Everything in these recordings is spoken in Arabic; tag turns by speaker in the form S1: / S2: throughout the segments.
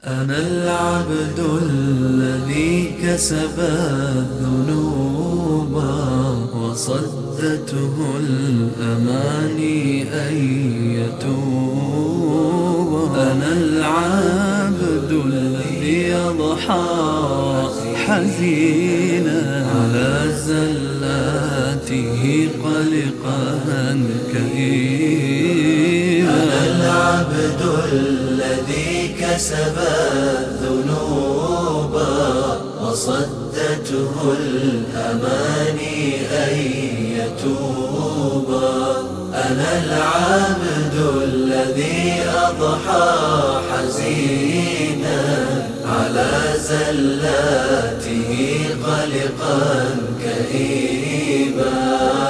S1: أنا العبد الذي كسب الذنوب وصدته الأماني أن يتوب. أنا العبد الذي يضحى حزينا على زلاته قلقا كئيبا. أنا العبد الذي كسب الذنوب وصدته الأماني أن يتوب. أنا العبد الذي أضحى حزينا على زلاته قلقا كئيبا.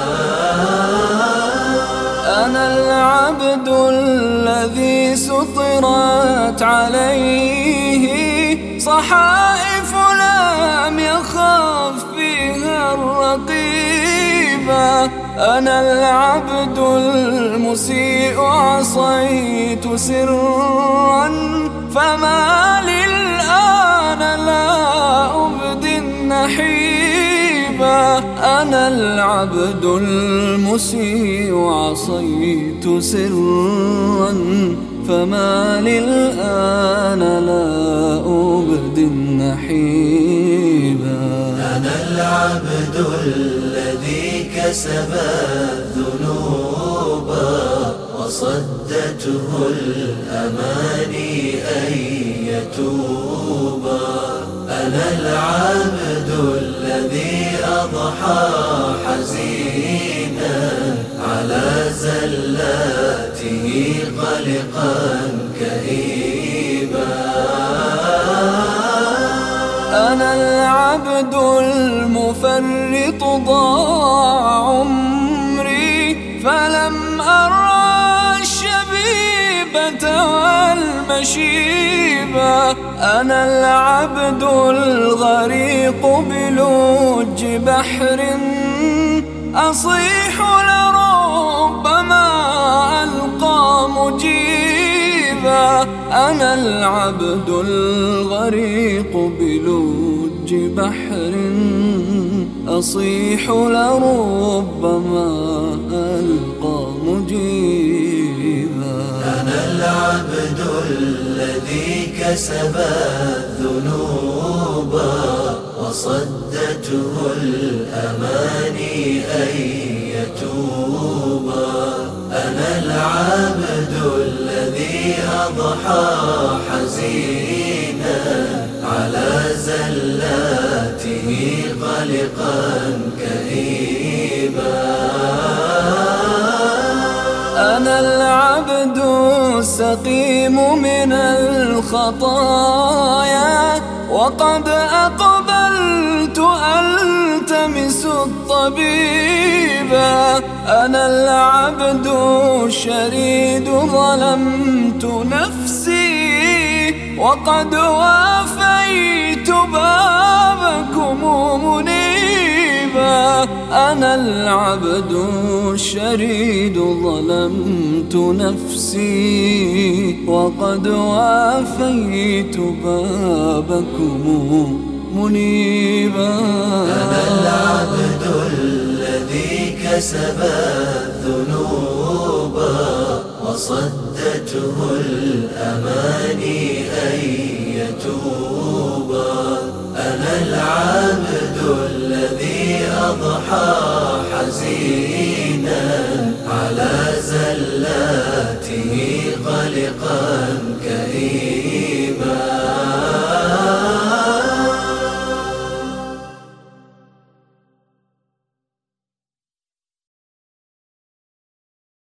S1: أنا العبد الذي سطرت عليه صحائف لم يخف فيها الرقيبة. أنا العبد المسيء عصيت سرا فما للآن لا أبدي النحيبة. أنا العبد المسيء عصيت سرا فما للآن لا أبدي النحيبا. أنا العبد الذي كسب الذنوب وصدته الأماني أن يتوب. أنا العبد الذي أضحى حزينا على زلاته قلقا كئيبا. أنا العبد المفرط ضاع عمري فلم أرى الشبيبة والمشيبة. أنا العبد الغريق بلوج بحر أصيح لربما ألقى مجيبا. أنا العبد الغريق بلوج بحر أصيح لربما ألقى مجيبا. أنا العبد الذي كسب الذنوب وصدته الأماني أن يتوب. أنا العبد الذي أضحى حزينا على زلاته قلقا كئيبا. أنا العبد السقيم من الخطايا وقد أقبلت ألتمس الطبيبا. أنا العبد الشريد ظلمت نفسي وقد وافيت بابكم منيبا. أنا العبد الشريد ظلمت نفسي وقد وافيت بابكم منيبا. أنا العبد الذي كسب الذنوب وصدته الأماني أن يتوب. أنا العبد الذي أضحى حزينا على زلاته قلقا كئيبا.